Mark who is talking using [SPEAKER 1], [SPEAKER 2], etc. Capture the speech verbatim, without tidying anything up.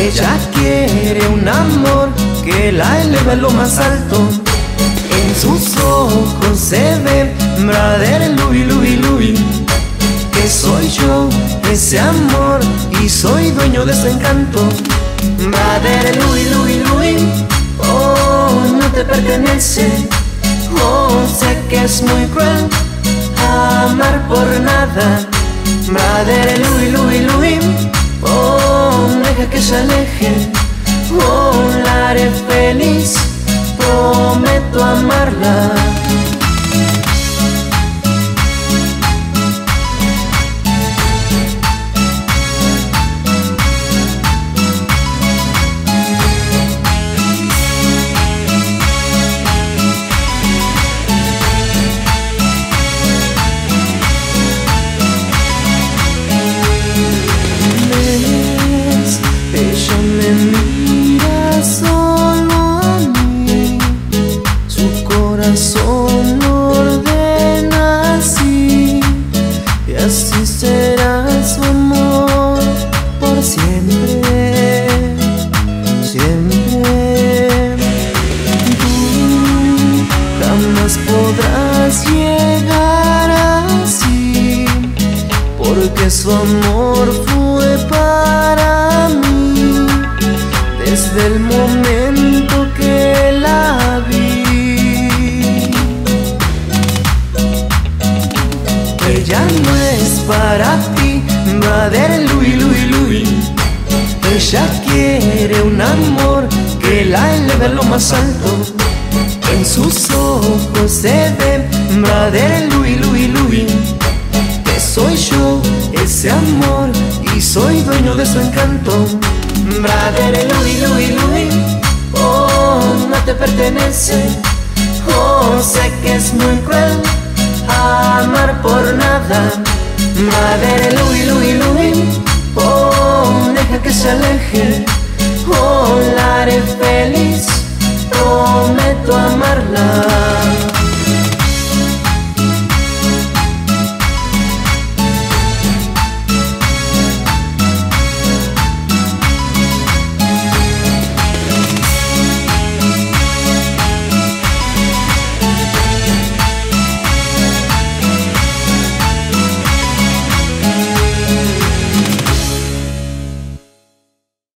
[SPEAKER 1] Ella quiere un amor que la eleve a lo más alto. En sus ojos se ve Brother Louie, Louie, Louie, que soy yo, ese amor, y soy dueño de su encanto. Brother Louie, Louie, Louie, oh, no te pertenece. Oh, sé que es muy cruel amar por nada. Brother Louie, Louie, Louie, oh, deja que se aleje. Oh, la haré feliz, prometo amarla.
[SPEAKER 2] Corazón ordena así, y así será su amor por siempre, siempre. Tú jamás podrás llegar así, porque su amor fue para mí desde el momento que la vi.
[SPEAKER 1] Ella no es para ti, Brother Louie, Louie, Louie. Ella quiere un amor que la eleve a lo más alto. En sus ojos se ve Brother Louie, Louie, Louie, que soy yo, ese amor, y soy dueño de su encanto. Brother Louie, Louie, Louie, oh, no te pertenece. Oh, sé que es muy cruel amar por nada. Brother Louie, Louie, Louie, oh, deja que se aleje.